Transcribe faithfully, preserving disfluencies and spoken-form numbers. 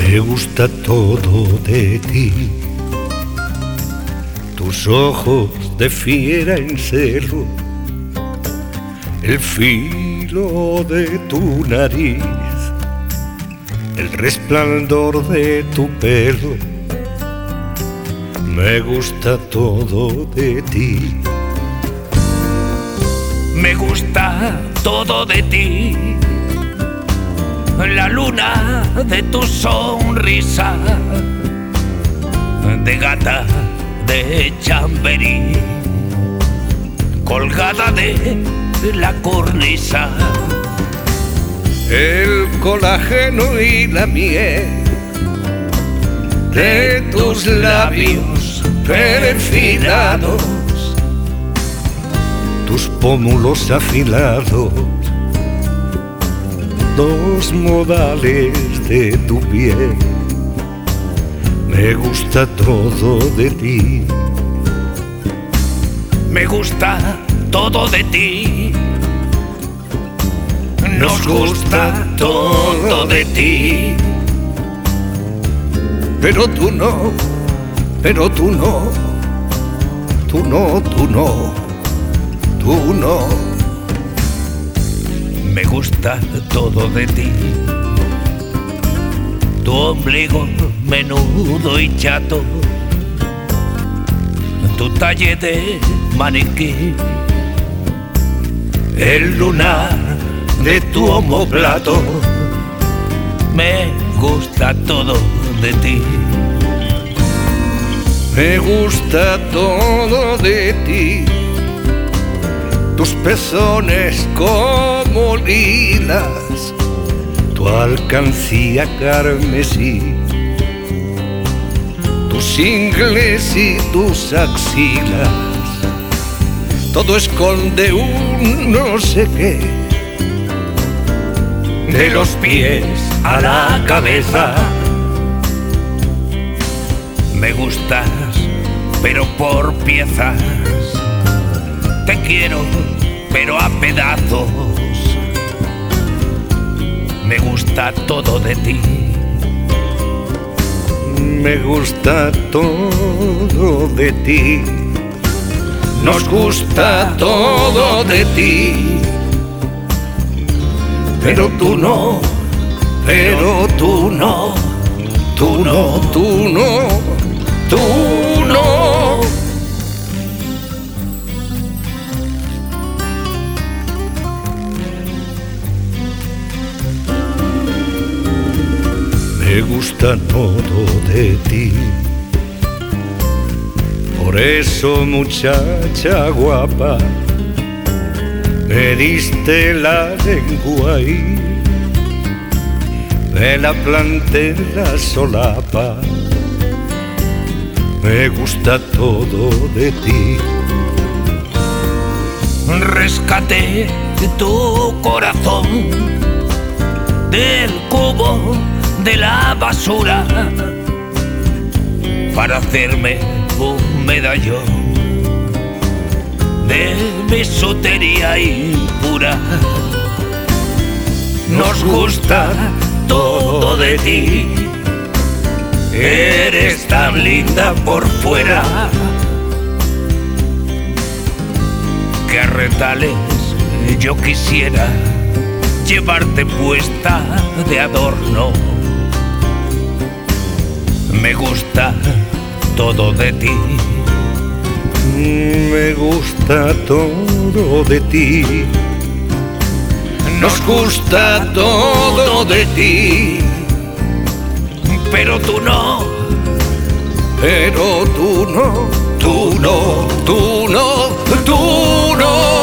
Me gusta todo de ti, tus ojos de fiera en celo, el filo de tu nariz, el resplandor de tu pelo. Me gusta todo de ti. Me gusta todo de ti, la luna de tu sonrisa, de gata de Chamberí, colgada de la cornisa. El colágeno y la miel de tus labios perfilados, tus pómulos afilados, dos modales de tu piel. Me gusta todo de ti. Me gusta todo de ti. Nos gusta todo de ti. Pero tú no, pero tú no, tú no, tú no, tú no. Me gusta todo de ti. Tu ombligo menudo y chato, tu talle de maniquí, el lunar de tu omóplato. Me gusta todo de ti. Me gusta todo de ti. Tus pezones como lilas, tu alcancía carmesí, tus ingles y tus axilas. Todo esconde un no sé qué, de los pies a la cabeza. Me gustas, pero por piezas. Te quiero, pero a pedazos. Me gusta todo de ti. Me gusta todo de ti. Nos gusta todo de ti. Pero tú no, pero tú no, tú no, tú no, tú no. Me gusta todo de ti. Por eso, muchacha guapa, me diste la lengua y me la planté en la solapa. Me gusta todo de ti. Rescaté tu corazón del cubo de la basura para hacerme un medallón de bisutería impura. Nos gusta todo de ti. Eres tan linda por fuera que a retales yo quisiera llevarte puesta de adorno. Me gusta todo de ti. Me gusta todo de ti. Nos gusta todo de ti. Pero tú no, pero tú no, tú no, tú no, tú no.